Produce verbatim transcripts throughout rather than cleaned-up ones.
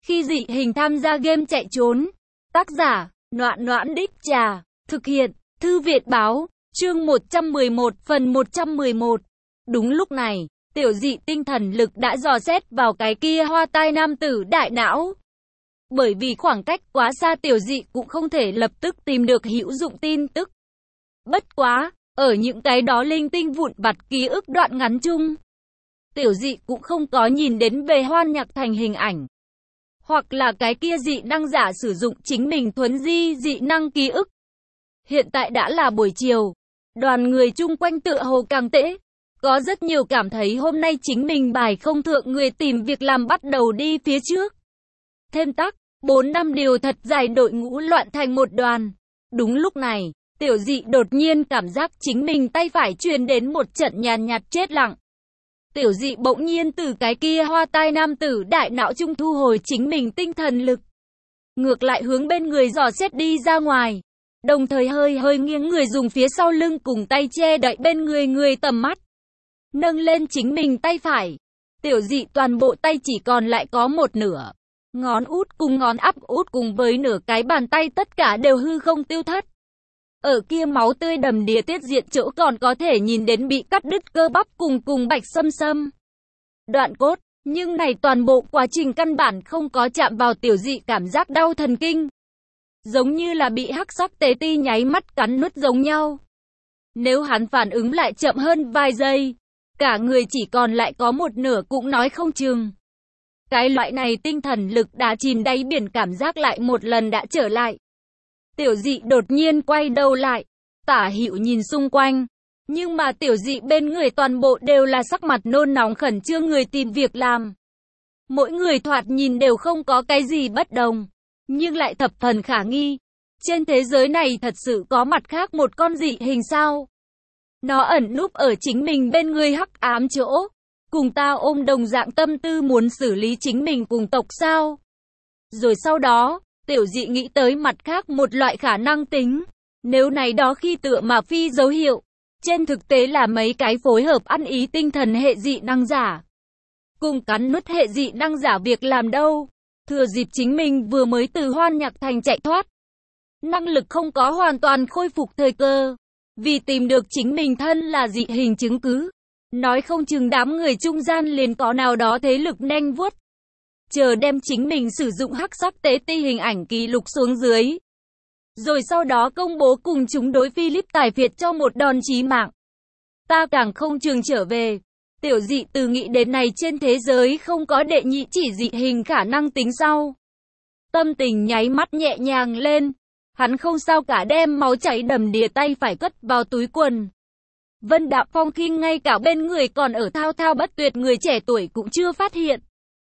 khi dị hình tham gia game chạy trốn. Tác giả, Noãn Noãn Đích Trà. Thực hiện, Thư Viện Báo. Chương một trăm mười một, phần một trăm mười một. Đúng lúc này, tiểu dị tinh thần lực đã dò xét vào cái kia hoa tai nam tử đại não. Bởi vì khoảng cách quá xa, tiểu dị cũng không thể lập tức tìm được hữu dụng tin tức. Bất quá, ở những cái đó linh tinh vụn vặt ký ức đoạn ngắn chung, tiểu dị cũng không có nhìn đến về Hoan Nhạc Thành hình ảnh, hoặc là cái kia dị năng giả sử dụng chính mình thuấn di dị năng ký ức. Hiện tại đã là buổi chiều, đoàn người chung quanh tựa hồ càng tễ, có rất nhiều cảm thấy hôm nay chính mình bài không thượng, người tìm việc làm bắt đầu đi phía trước. Thêm tắc, bốn năm điều thật dài đội ngũ loạn thành một đoàn. Đúng lúc này, tiểu dị đột nhiên cảm giác chính mình tay phải truyền đến một trận nhàn nhạt chết lặng. Tiểu dị bỗng nhiên từ cái kia hoa tai nam tử đại não trung thu hồi chính mình tinh thần lực, ngược lại hướng bên người dò xét đi ra ngoài, đồng thời hơi hơi nghiêng người dùng phía sau lưng cùng tay che đậy bên người người tầm mắt, nâng lên chính mình tay phải. Tiểu dị toàn bộ tay chỉ còn lại có một nửa, ngón út cùng ngón áp út cùng với nửa cái bàn tay tất cả đều hư không tiêu thất. Ở kia máu tươi đầm đìa tiết diện chỗ còn có thể nhìn đến bị cắt đứt cơ bắp cùng cùng bạch sâm sâm đoạn cốt, nhưng này toàn bộ quá trình căn bản không có chạm vào tiểu dị cảm giác đau thần kinh, giống như là bị hắc sắc tế ti nháy mắt cắn nuốt giống nhau. Nếu hắn phản ứng lại chậm hơn vài giây, cả người chỉ còn lại có một nửa cũng nói không chừng. Cái loại này tinh thần lực đã chìm đáy biển cảm giác lại một lần đã trở lại. Tiểu dị đột nhiên quay đầu lại, tả hữu nhìn xung quanh, nhưng mà tiểu dị bên người toàn bộ đều là sắc mặt nôn nóng khẩn trương người tìm việc làm. Mỗi người thoạt nhìn đều không có cái gì bất đồng, nhưng lại thập phần khả nghi. Trên thế giới này thật sự có mặt khác một con dị hình sao? Nó ẩn núp ở chính mình bên người hắc ám chỗ, cùng ta ôm đồng dạng tâm tư muốn xử lý chính mình cùng tộc sao? Rồi sau đó, tiểu dị nghĩ tới mặt khác một loại khả năng tính. Nếu này đó khi tựa mà phi dấu hiệu, trên thực tế là mấy cái phối hợp ăn ý tinh thần hệ dị năng giả, cùng cắn nuốt hệ dị năng giả việc làm đâu. Thừa dịp chính mình vừa mới từ Hoan Nhạc Thành chạy thoát, năng lực không có hoàn toàn khôi phục thời cơ, vì tìm được chính mình thân là dị hình chứng cứ, nói không chừng đám người trung gian liền có nào đó thế lực nanh vuốt, chờ đem chính mình sử dụng hắc sắc tế ti hình ảnh ký lục xuống dưới, rồi sau đó công bố cùng chúng đối Philip tài phiệt cho một đòn chí mạng. Ta càng không trường trở về. Tiểu dị từ nghĩ đến này trên thế giới không có đệ nhị chỉ dị hình khả năng tính sau, tâm tình nháy mắt nhẹ nhàng lên. Hắn không sao cả, đem máu chảy đầm đìa tay phải cất vào túi quần. Vân Đạm Phong khinh ngay cả bên người còn ở thao thao bất tuyệt người trẻ tuổi cũng chưa phát hiện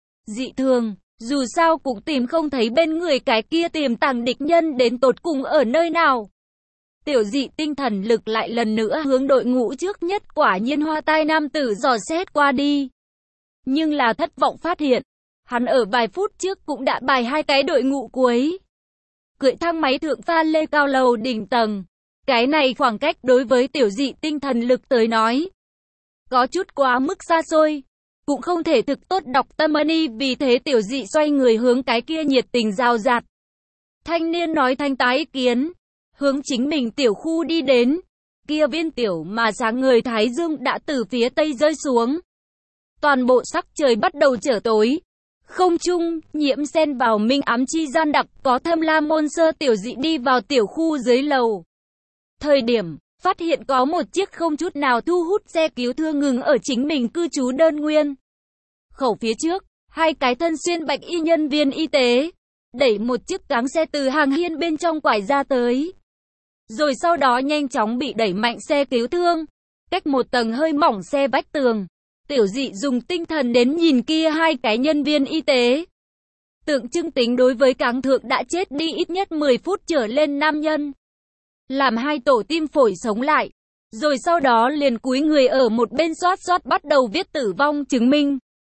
dị thường, dù sao cũng tìm không thấy bên người cái kia tiềm tàng địch nhân đến tột cùng ở nơi nào. Tiểu dị tinh thần lực lại lần nữa hướng đội ngũ trước nhất quả nhiên hoa tai nam tử dò xét qua đi. Nhưng là thất vọng phát hiện, hắn ở vài phút trước cũng đã bài hai cái đội ngũ cuối. Cưỡi thang máy thượng pha lê cao lầu đỉnh tầng. Cái này khoảng cách đối với tiểu dị tinh thần lực tới nói, có chút quá mức xa xôi, cũng không thể thực tốt đọc tâm ân, vì thế tiểu dị xoay người hướng cái kia nhiệt tình rào rạt thanh niên nói thanh tái kiến, hướng chính mình tiểu khu đi đến. Kia viên tiểu mà sáng người thái dương đã từ phía tây rơi xuống, toàn bộ sắc trời bắt đầu trở tối, không trung nhiễm xen vào minh ám chi gian đặc có thâm lam môn sơ. Tiểu dị đi vào tiểu khu dưới lầu thời điểm, phát hiện có một chiếc không chút nào thu hút xe cứu thương ngừng ở chính mình cư trú đơn nguyên khẩu phía trước. Hai cái thân xuyên bạch y nhân viên y tế đẩy một chiếc cáng xe từ hàng hiên bên trong quải ra tới, rồi sau đó nhanh chóng bị đẩy mạnh xe cứu thương, cách một tầng hơi mỏng xe vách tường. Tiểu dị dùng tinh thần đến nhìn kia hai cái nhân viên y tế, tượng trưng tính đối với cáng thượng đã chết đi ít nhất mười phút trở lên nam nhân, làm hai tổ tim phổi sống lại, rồi sau đó liền cúi người ở một bên xoát xoát bắt đầu viết tử vong chứng minh.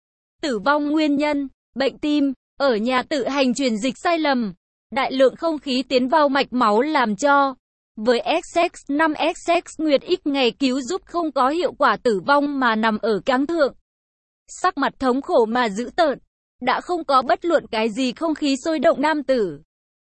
Tử vong nguyên nhân, bệnh tim, ở nhà tự hành truyền dịch sai lầm, đại lượng không khí tiến vào mạch máu làm cho, với X X năm X X Nguyệt ít ngày cứu giúp không có hiệu quả tử vong mà nằm ở cáng thượng. Sắc mặt thống khổ mà dữ tợn, đã không có bất luận cái gì không khí sôi động nam tử.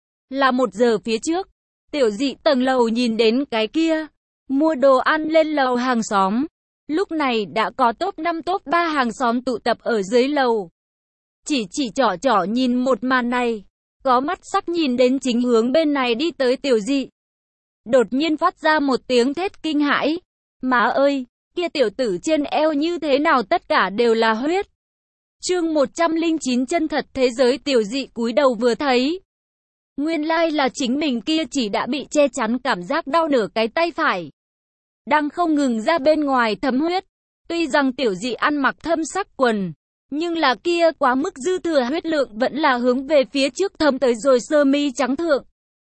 Là một giờ phía trước, tiểu dị tầng lầu nhìn đến cái kia, mua đồ ăn lên lầu hàng xóm. Lúc này đã có top năm top ba hàng xóm tụ tập ở dưới lầu. Chỉ chỉ trỏ trỏ nhìn một màn này, có mắt sắc nhìn đến chính hướng bên này đi tới tiểu dị. Đột nhiên phát ra một tiếng thét kinh hãi. Má ơi, kia tiểu tử trên eo như thế nào tất cả đều là huyết. Chương một trăm lẻ chín chân thật thế giới tiểu dị cúi đầu vừa thấy. Nguyên lai là chính mình kia chỉ đã bị che chắn cảm giác đau nửa cái tay phải. Đang không ngừng ra bên ngoài thấm huyết. Tuy rằng tiểu dị ăn mặc thâm sắc quần, nhưng là kia quá mức dư thừa huyết lượng vẫn là hướng về phía trước thấm tới rồi sơ mi trắng thượng.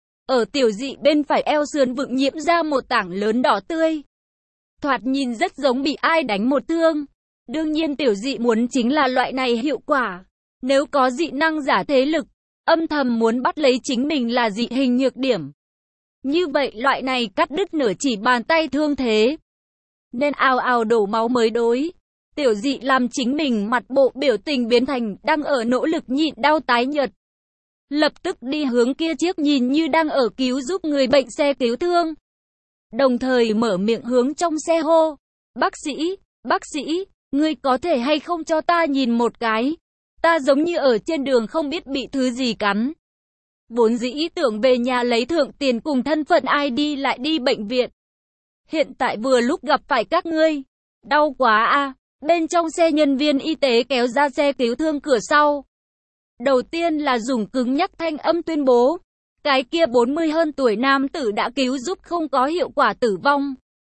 Ở tiểu dị bên phải eo sườn vựng nhiễm ra một tảng lớn đỏ tươi. Thoạt nhìn rất giống bị ai đánh một thương. Đương nhiên tiểu dị muốn chính là loại này hiệu quả. Nếu có dị năng giả thế lực, âm thầm muốn bắt lấy chính mình là dị hình nhược điểm. Như vậy loại này cắt đứt nửa chỉ bàn tay thương thế. Nên ào ào đổ máu mới đối. Tiểu dị làm chính mình mặt bộ biểu tình biến thành đang ở nỗ lực nhịn đau tái nhợt. Lập tức đi hướng kia chiếc nhìn như đang ở cứu giúp người bệnh xe cứu thương. Đồng thời mở miệng hướng trong xe hô. Bác sĩ, bác sĩ, ngươi có thể hay không cho ta nhìn một cái. Ta giống như ở trên đường không biết bị thứ gì cắn. Vốn dĩ ý tưởng về nhà lấy thưởng tiền cùng thân phận i đê lại đi bệnh viện. Hiện tại vừa lúc gặp phải các ngươi. Đau quá a. Bên trong xe nhân viên y tế kéo ra xe cứu thương cửa sau. Đầu tiên là dùng cứng nhắc thanh âm tuyên bố. Cái kia bốn mươi hơn tuổi nam tử đã cứu giúp không có hiệu quả tử vong.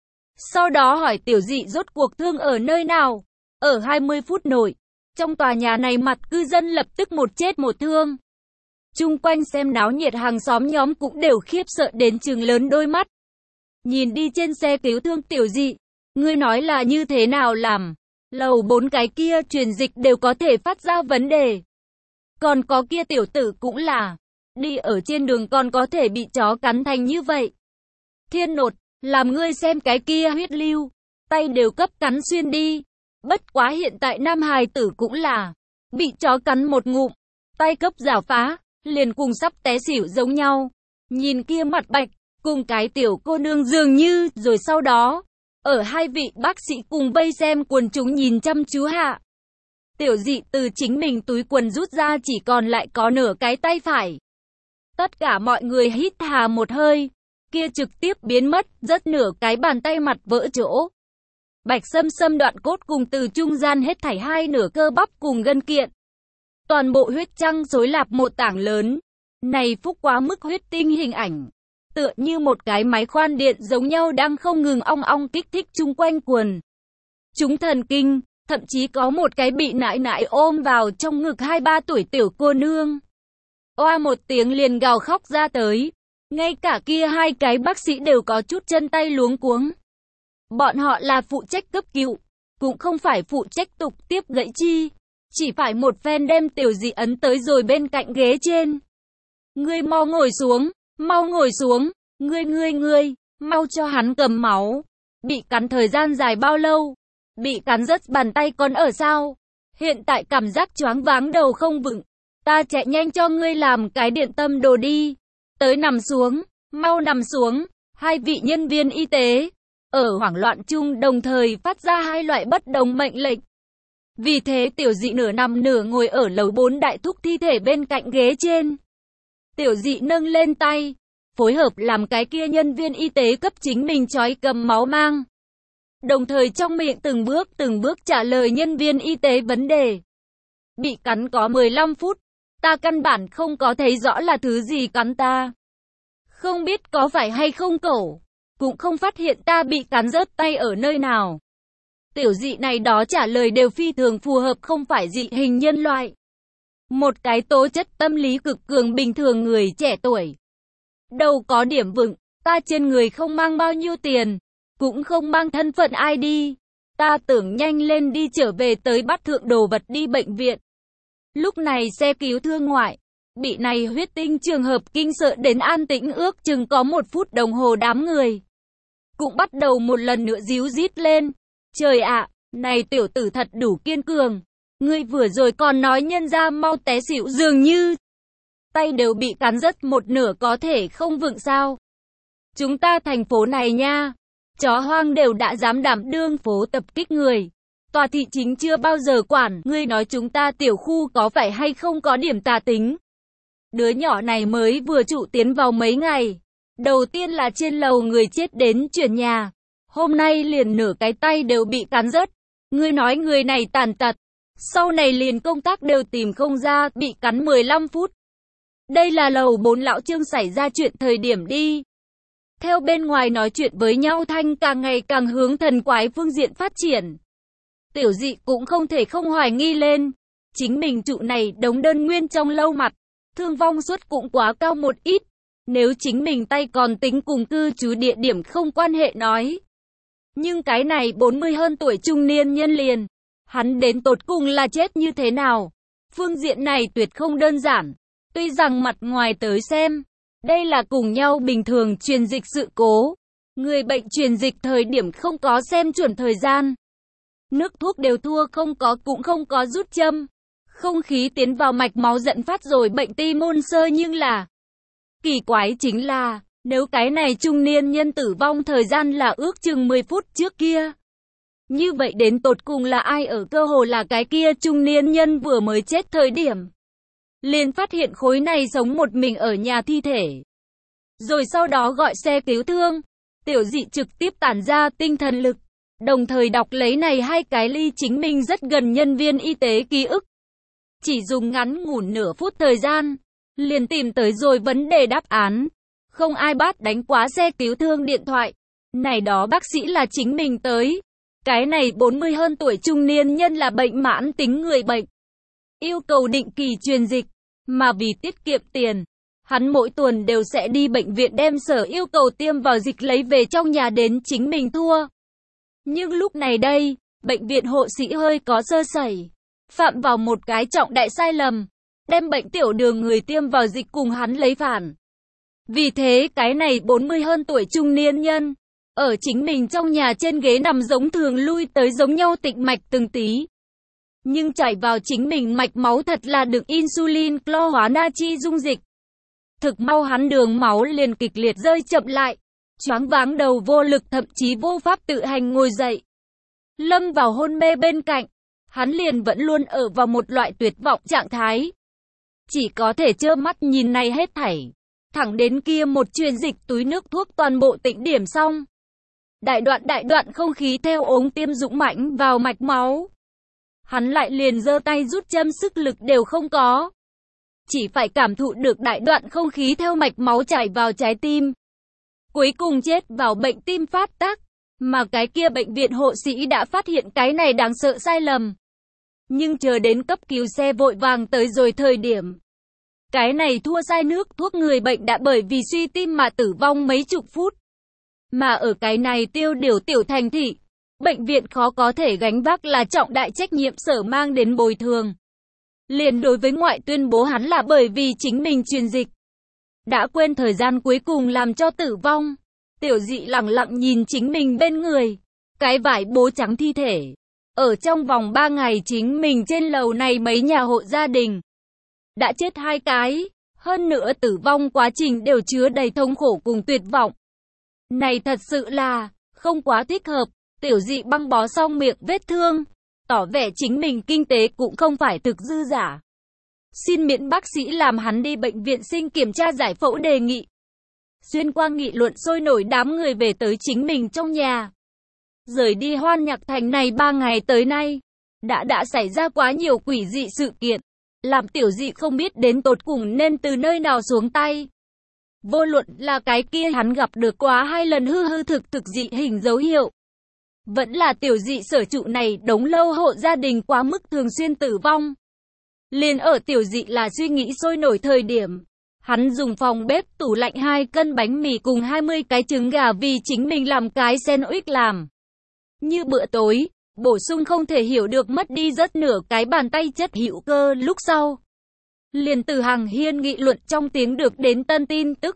Sau đó hỏi tiểu dị rốt cuộc thương ở nơi nào. Ở hai mươi phút nội. Trong tòa nhà này mặt cư dân lập tức một chết một thương. Chung quanh xem náo nhiệt hàng xóm nhóm cũng đều khiếp sợ đến trừng lớn đôi mắt. Nhìn đi trên xe cứu thương tiểu dị. Ngươi nói là như thế nào làm? Lầu bốn cái kia truyền dịch đều có thể phát ra vấn đề. Còn có kia tiểu tử cũng là. Đi ở trên đường còn có thể bị chó cắn thành như vậy. Thiên nột, làm ngươi xem cái kia huyết lưu. Tay đều cấp cắn xuyên đi. Bất quá hiện tại nam hài tử cũng là. Bị chó cắn một ngụm. Tay cấp rảo phá. Liền cùng sắp té xỉu giống nhau. Nhìn kia mặt bạch. Cùng cái tiểu cô nương dường như. Rồi sau đó. Ở hai vị bác sĩ cùng vây xem quần chúng nhìn chăm chú hạ. Tiểu dị từ chính mình túi quần rút ra chỉ còn lại có nửa cái tay phải. Tất cả mọi người hít hà một hơi. Kia trực tiếp biến mất, rất nửa cái bàn tay mặt vỡ chỗ. Bạch sâm sâm đoạn cốt cùng từ trung gian hết thảy hai nửa cơ bắp cùng gân kiện. Toàn bộ huyết trăng xối lạp một tảng lớn. Này phúc quá mức huyết tinh hình ảnh. Tựa như một cái máy khoan điện giống nhau đang không ngừng ong ong kích thích chung quanh quần. Chúng thần kinh, thậm chí có một cái bị nại nại ôm vào trong ngực hai ba tuổi tiểu cô nương. Oa một tiếng liền gào khóc ra tới. Ngay cả kia hai cái bác sĩ đều có chút chân tay luống cuống. Bọn họ là phụ trách cấp cứu, cũng không phải phụ trách tục tiếp gãy chi. Chỉ phải một phen đem tiểu dị ấn tới rồi bên cạnh ghế trên. Ngươi mau ngồi xuống, mau ngồi xuống, ngươi ngươi ngươi, mau cho hắn cầm máu. Bị cắn thời gian dài bao lâu? Bị cắn rớt bàn tay còn ở sao? Hiện tại cảm giác choáng váng đầu không vững. Ta chạy nhanh cho ngươi làm cái điện tâm đồ đi. Tới nằm xuống, mau nằm xuống. Hai vị nhân viên y tế ở hoảng loạn chung đồng thời phát ra hai loại bất đồng mệnh lệnh. Vì thế tiểu dị nửa nằm nửa ngồi ở lầu bốn đại thúc thi thể bên cạnh ghế trên. Tiểu dị nâng lên tay, phối hợp làm cái kia nhân viên y tế cấp chính mình trói cầm máu mang. Đồng thời trong miệng từng bước từng bước trả lời nhân viên y tế vấn đề. Bị cắn có mười lăm phút, ta căn bản không có thấy rõ là thứ gì cắn ta. Không biết có phải hay không cổ, cũng không phát hiện ta bị cắn rớt tay ở nơi nào. Tiểu dị này đó trả lời đều phi thường phù hợp không phải dị hình nhân loại. Một cái tố chất tâm lý cực cường bình thường người trẻ tuổi. Đâu có điểm vững, ta trên người không mang bao nhiêu tiền, cũng không mang thân phận i đê. Ta tưởng nhanh lên đi trở về tới bắt thượng đồ vật đi bệnh viện. Lúc này xe cứu thương ngoại, bị này huyết tinh trường hợp kinh sợ đến an tĩnh ước chừng có một phút đồng hồ đám người. Cũng bắt đầu một lần nữa díu dít lên. Trời ạ, này tiểu tử thật đủ kiên cường. Ngươi vừa rồi còn nói nhân ra mau té xỉu dường như tay đều bị cắn rớt một nửa có thể không vững sao. Chúng ta thành phố này nha, chó hoang đều đã dám đảm đương phố tập kích người. Tòa thị chính chưa bao giờ quản, ngươi nói chúng ta tiểu khu có phải hay không có điểm tà tính. Đứa nhỏ này mới vừa trụ tiến vào mấy ngày. Đầu tiên là trên lầu người chết đến chuyển nhà. Hôm nay liền nửa cái tay đều bị cắn rớt. Ngươi nói người này tàn tật. Sau này liền công tác đều tìm không ra, bị cắn mười lăm phút. Đây là lầu bốn lão Trương xảy ra chuyện thời điểm đi. Theo bên ngoài nói chuyện với nhau thanh càng ngày càng hướng thần quái phương diện phát triển. Tiểu Dị cũng không thể không hoài nghi lên. Chính mình trụ này đống đơn nguyên trong lâu mặt. Thương vong suất cũng quá cao một ít. Nếu chính mình tay còn tính cùng cư trú địa điểm không quan hệ nói. Nhưng cái này bốn mươi hơn tuổi trung niên nhân liền. Hắn đến tột cùng là chết như thế nào? Phương diện này tuyệt không đơn giản. Tuy rằng mặt ngoài tới xem, đây là cùng nhau bình thường truyền dịch sự cố. Người bệnh truyền dịch thời điểm không có xem chuẩn thời gian. Nước thuốc đều thua không có cũng không có rút châm. Không khí tiến vào mạch máu dẫn phát rồi bệnh ti môn sơ nhưng là. Kỳ quái chính là, nếu cái này trung niên nhân tử vong thời gian là ước chừng mười phút trước kia. Như vậy đến tột cùng là ai ở cơ hồ là cái kia trung niên nhân vừa mới chết thời điểm. Liền phát hiện khối này sống một mình ở nhà thi thể. Rồi sau đó gọi xe cứu thương. Tiểu Dị trực tiếp tản ra tinh thần lực. Đồng thời đọc lấy này hai cái ly chính mình rất gần nhân viên y tế ký ức. Chỉ dùng ngắn ngủn nửa phút thời gian. Liền tìm tới rồi vấn đề đáp án. Không ai bắt đánh quá xe cứu thương điện thoại. Này đó bác sĩ là chính mình tới. Cái này bốn mươi hơn tuổi trung niên nhân là bệnh mãn tính người bệnh. Yêu cầu định kỳ truyền dịch. Mà vì tiết kiệm tiền, hắn mỗi tuần đều sẽ đi bệnh viện đem sở yêu cầu tiêm vào dịch lấy về trong nhà đến chính mình thua. Nhưng lúc này đây, bệnh viện hộ sĩ hơi có sơ sẩy. Phạm vào một cái trọng đại sai lầm. Đem bệnh tiểu đường người tiêm vào dịch cùng hắn lấy phản. Vì thế cái này bốn mươi hơn tuổi trung niên nhân. Ở chính mình trong nhà trên ghế nằm giống thường lui tới giống nhau tịnh mạch từng tí. Nhưng chảy vào chính mình mạch máu thật là được insulin clo hóa natri dung dịch. Thực mau hắn đường máu liền kịch liệt rơi chậm lại. Choáng váng đầu vô lực thậm chí vô pháp tự hành ngồi dậy. Lâm vào hôn mê bên cạnh. Hắn liền vẫn luôn ở vào một loại tuyệt vọng trạng thái. Chỉ có thể trơ mắt nhìn này hết thảy. Thẳng đến kia một truyền dịch túi nước thuốc toàn bộ tĩnh điểm xong. Đại đoạn đại đoạn không khí theo ống tiêm dũng mãnh vào mạch máu. Hắn lại liền giơ tay rút châm sức lực đều không có. Chỉ phải cảm thụ được đại đoạn không khí theo mạch máu chảy vào trái tim. Cuối cùng chết vào bệnh tim phát tác. Mà cái kia bệnh viện hộ sĩ đã phát hiện cái này đáng sợ sai lầm. Nhưng chờ đến cấp cứu xe vội vàng tới rồi thời điểm. Cái này thua sai nước thuốc người bệnh đã bởi vì suy tim mà tử vong mấy chục phút. Mà ở cái này tiêu điều tiểu thành thị. Bệnh viện khó có thể gánh vác là trọng đại trách nhiệm sở mang đến bồi thường. Liền đối với ngoại tuyên bố hắn là bởi vì chính mình truyền dịch. Đã quên thời gian cuối cùng làm cho tử vong. Tiểu Dị lặng lặng nhìn chính mình bên người. Cái vải bố trắng thi thể. Ở trong vòng ba ngày chính mình trên lầu này mấy nhà hộ gia đình. Đã chết hai cái. Hơn nữa tử vong quá trình đều chứa đầy thống khổ cùng tuyệt vọng. Này thật sự là không quá thích hợp. Tiểu Dị băng bó xong miệng vết thương, tỏ vẻ chính mình kinh tế cũng không phải thực dư giả. Xin miễn bác sĩ làm hắn đi bệnh viện sinh kiểm tra giải phẫu đề nghị. Xuyên qua nghị luận sôi nổi đám người về tới chính mình trong nhà. Rời đi Hoan Nhạc Thành này ba ngày tới nay, đã đã xảy ra quá nhiều quỷ dị sự kiện, làm Tiểu Dị không biết đến tột cùng nên từ nơi nào xuống tay. Vô luận là cái kia hắn gặp được quá hai lần hư hư thực thực dị hình dấu hiệu. Vẫn là Tiểu Dị sở trụ này đống lâu hộ gia đình quá mức thường xuyên tử vong. Liền ở Tiểu Dị là suy nghĩ sôi nổi thời điểm. Hắn dùng phòng bếp tủ lạnh hai cân bánh mì cùng hai mươi cái trứng gà vì chính mình làm cái sandwich làm. Như bữa tối, bổ sung không thể hiểu được mất đi rất nửa cái bàn tay chất hữu cơ lúc sau. Liền từ hàng hiên nghị luận trong tiếng được đến tân tin tức.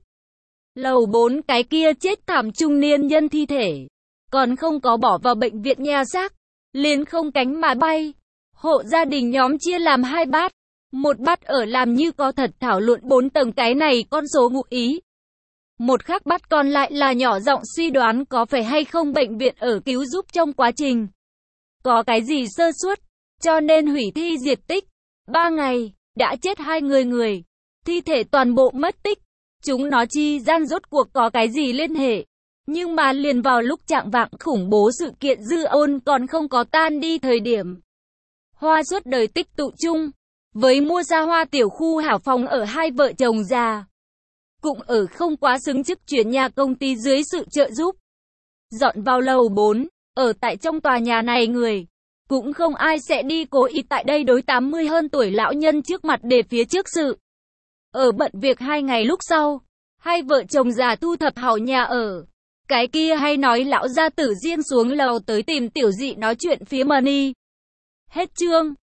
Lầu bốn cái kia chết thảm trung niên nhân thi thể. Còn không có bỏ vào bệnh viện nhà xác. Liền không cánh mà bay. Hộ gia đình nhóm chia làm hai bát. Một bát ở làm như có thật thảo luận bốn tầng cái này con số ngụ ý. Một khác bát còn lại là nhỏ giọng suy đoán có phải hay không bệnh viện ở cứu giúp trong quá trình. Có cái gì sơ suất, cho nên hủy thi diệt tích. Ba ngày, đã chết hai người người. Thi thể toàn bộ mất tích. Chúng nó chi gian rốt cuộc có cái gì liên hệ. Nhưng mà liền vào lúc trạng vạng khủng bố sự kiện dư ôn còn không có tan đi thời điểm. Hoa suốt đời tích tụ chung. Với mua ra hoa tiểu khu hảo phòng ở hai vợ chồng già. Cũng ở không quá xứng chức chuyển nhà công ty dưới sự trợ giúp. Dọn vào lầu bốn, ở tại trong tòa nhà này người. Cũng không ai sẽ đi cố ý tại đây đối tám mươi hơn tuổi lão nhân trước mặt để phía trước sự. Ở bận việc hai ngày lúc sau, hai vợ chồng già thu thập hảo nhà ở. Cái kia hay nói lão gia tử riêng xuống lầu tới tìm tiểu dị nói chuyện phía money. Hết chương.